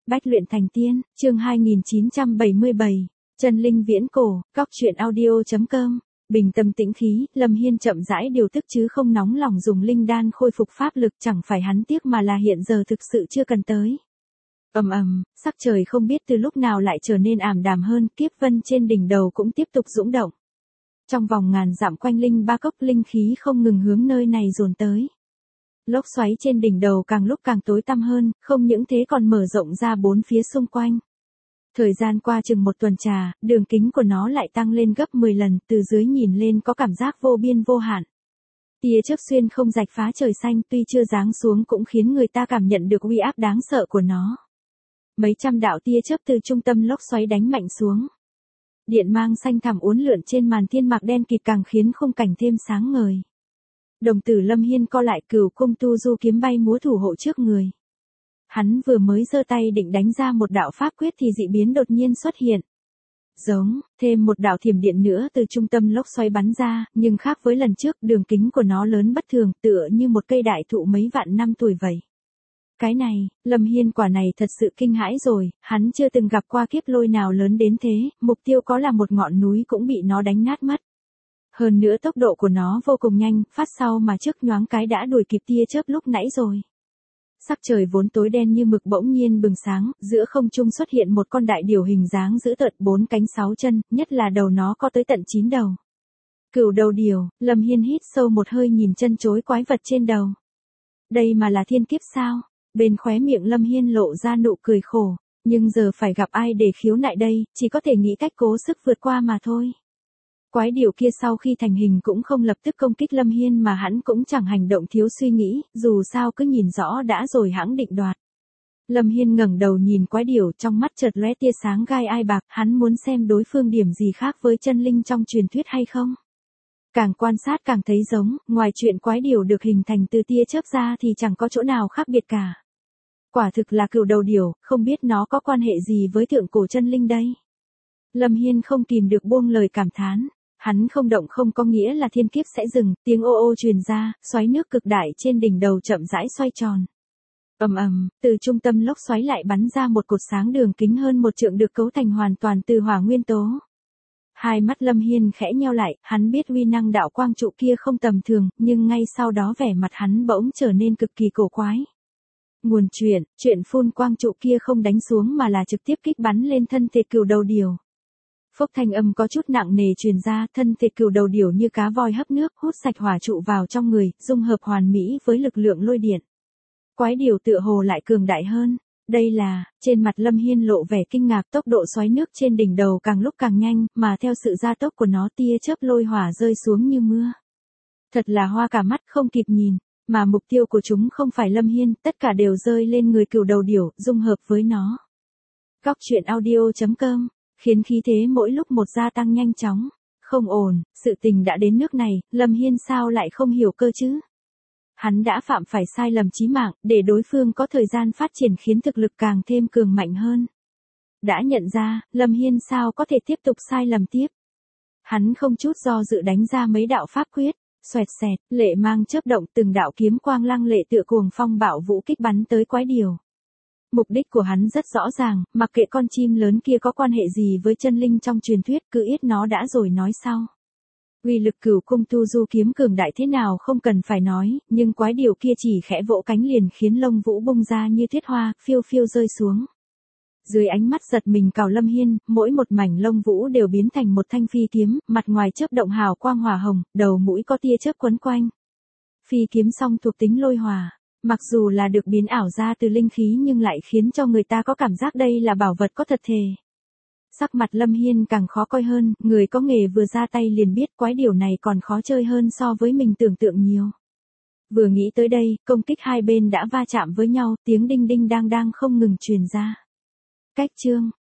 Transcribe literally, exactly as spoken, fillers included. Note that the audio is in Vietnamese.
Bách luyện thành tiên, chương hai nghìn chín trăm bảy mươi bảy, chân linh viễn cổ, góc truyện audio.com. Bình tâm tĩnh khí, Lâm Hiên chậm rãi điều tức chứ không nóng lòng dùng linh đan khôi phục pháp lực, chẳng phải hắn tiếc mà là hiện giờ thực sự chưa cần tới. Ầm ầm, sắc trời không biết từ lúc nào lại trở nên ảm đạm hơn, kiếp vân trên đỉnh đầu cũng tiếp tục dũng động. Trong vòng ngàn dặm quanh linh ba cốc, linh khí không ngừng hướng nơi này dồn tới. Lốc xoáy trên đỉnh đầu càng lúc càng tối tăm hơn, không những thế còn mở rộng ra bốn phía xung quanh. Thời gian qua chừng một tuần trà, đường kính của nó lại tăng lên gấp mười lần, từ dưới nhìn lên có cảm giác vô biên vô hạn. Tia chớp xuyên không rạch phá trời xanh, tuy chưa giáng xuống cũng khiến người ta cảm nhận được uy áp đáng sợ của nó. Mấy trăm đạo tia chớp từ trung tâm lốc xoáy đánh mạnh xuống. Điện mang xanh thẳm uốn lượn trên màn thiên mạc đen kịt càng khiến khung cảnh thêm sáng ngời. Đồng tử Lâm Hiên co lại, cửu cung tu du kiếm bay múa thủ hộ trước người. Hắn vừa mới giơ tay định đánh ra một đạo pháp quyết thì dị biến đột nhiên xuất hiện. Giống, thêm một đạo thiểm điện nữa từ trung tâm lốc xoáy bắn ra, nhưng khác với lần trước, đường kính của nó lớn bất thường, tựa như một cây đại thụ mấy vạn năm tuổi vậy. Cái này, Lâm Hiên quả này thật sự kinh hãi rồi, hắn chưa từng gặp qua kiếp lôi nào lớn đến thế, mục tiêu có là một ngọn núi cũng bị nó đánh nát mất. Hơn nữa tốc độ của nó vô cùng nhanh, phát sau mà trước nhoáng cái đã đuổi kịp tia chớp lúc nãy rồi. Sắc trời vốn tối đen như mực bỗng nhiên bừng sáng, giữa không trung xuất hiện một con đại điểu hình dáng dữ tợn, bốn cánh sáu chân, nhất là đầu nó có tới tận chín đầu. Cửu đầu điểu, Lâm Hiên hít sâu một hơi nhìn chân chối quái vật trên đầu. Đây mà là thiên kiếp sao? Bên khóe miệng Lâm Hiên lộ ra nụ cười khổ, nhưng giờ phải gặp ai để khiếu nại đây, chỉ có thể nghĩ cách cố sức vượt qua mà thôi. Quái điểu kia sau khi thành hình cũng không lập tức công kích Lâm Hiên mà hắn cũng chẳng hành động thiếu suy nghĩ, dù sao cứ nhìn rõ đã rồi hãng định đoạt. Lâm Hiên ngẩng đầu nhìn quái điểu, trong mắt chợt lóe tia sáng gai ai bạc, hắn muốn xem đối phương điểm gì khác với chân linh trong truyền thuyết hay không. Càng quan sát càng thấy giống, ngoài chuyện quái điểu được hình thành từ tia chớp ra thì chẳng có chỗ nào khác biệt cả. Quả thực là cửu đầu điểu, không biết nó có quan hệ gì với thượng cổ chân linh đây. Lâm Hiên không kìm được buông lời cảm thán. Hắn không động không có nghĩa là thiên kiếp sẽ dừng, tiếng ô ô truyền ra, xoáy nước cực đại trên đỉnh đầu chậm rãi xoay tròn. Ầm ầm, từ trung tâm lốc xoáy lại bắn ra một cột sáng đường kính hơn một trượng được cấu thành hoàn toàn từ hỏa nguyên tố. Hai mắt Lâm Hiên khẽ nheo lại, hắn biết uy năng đạo quang trụ kia không tầm thường, nhưng ngay sau đó vẻ mặt hắn bỗng trở nên cực kỳ cổ quái. Nguồn chuyện, chuyện phun quang trụ kia không đánh xuống mà là trực tiếp kích bắn lên thân thể cửu đầu điểu. Phốc thanh âm có chút nặng nề truyền ra, thân thể cửu đầu điểu như cá voi hấp nước, hút sạch hỏa trụ vào trong người, dung hợp hoàn mỹ với lực lượng lôi điện. Quái điểu tựa hồ lại cường đại hơn. Đây là, trên mặt Lâm Hiên lộ vẻ kinh ngạc, tốc độ xoáy nước trên đỉnh đầu càng lúc càng nhanh, mà theo sự gia tốc của nó tia chớp lôi hỏa rơi xuống như mưa. Thật là hoa cả mắt không kịp nhìn, mà mục tiêu của chúng không phải Lâm Hiên, tất cả đều rơi lên người cửu đầu điểu, dung hợp với nó. Góc truyện audio.com. Khiến khí thế mỗi lúc một gia tăng nhanh chóng. Không ổn, sự tình đã đến nước này, Lâm Hiên sao lại không hiểu cơ chứ? Hắn đã phạm phải sai lầm chí mạng, để đối phương có thời gian phát triển khiến thực lực càng thêm cường mạnh hơn. Đã nhận ra, Lâm Hiên sao có thể tiếp tục sai lầm tiếp? Hắn không chút do dự đánh ra mấy đạo pháp quyết, xoẹt xẹt, lệ mang chớp động, từng đạo kiếm quang lăng lệ tựa cuồng phong bạo vũ kích bắn tới quái điểu. Mục đích của hắn rất rõ ràng, mặc kệ con chim lớn kia có quan hệ gì với chân linh trong truyền thuyết, cứ yết nó đã rồi nói sau. Uy lực cửu cung tu du kiếm cường đại thế nào không cần phải nói, nhưng quái điểu kia chỉ khẽ vỗ cánh liền khiến lông vũ bung ra như tuyết hoa, phiêu phiêu rơi xuống. Dưới ánh mắt giật mình cào Lâm Hiên, mỗi một mảnh lông vũ đều biến thành một thanh phi kiếm, mặt ngoài chớp động hào quang hỏa hồng, đầu mũi có tia chớp quấn quanh. Phi kiếm song thuộc tính lôi hỏa. Mặc dù là được biến ảo ra từ linh khí nhưng lại khiến cho người ta có cảm giác đây là bảo vật có thật thể. Sắc mặt Lâm Hiên càng khó coi hơn, người có nghề vừa ra tay liền biết quái điểu này còn khó chơi hơn so với mình tưởng tượng nhiều. Vừa nghĩ tới đây, công kích hai bên đã va chạm với nhau, tiếng đinh đinh đang đang không ngừng truyền ra. Cách chương,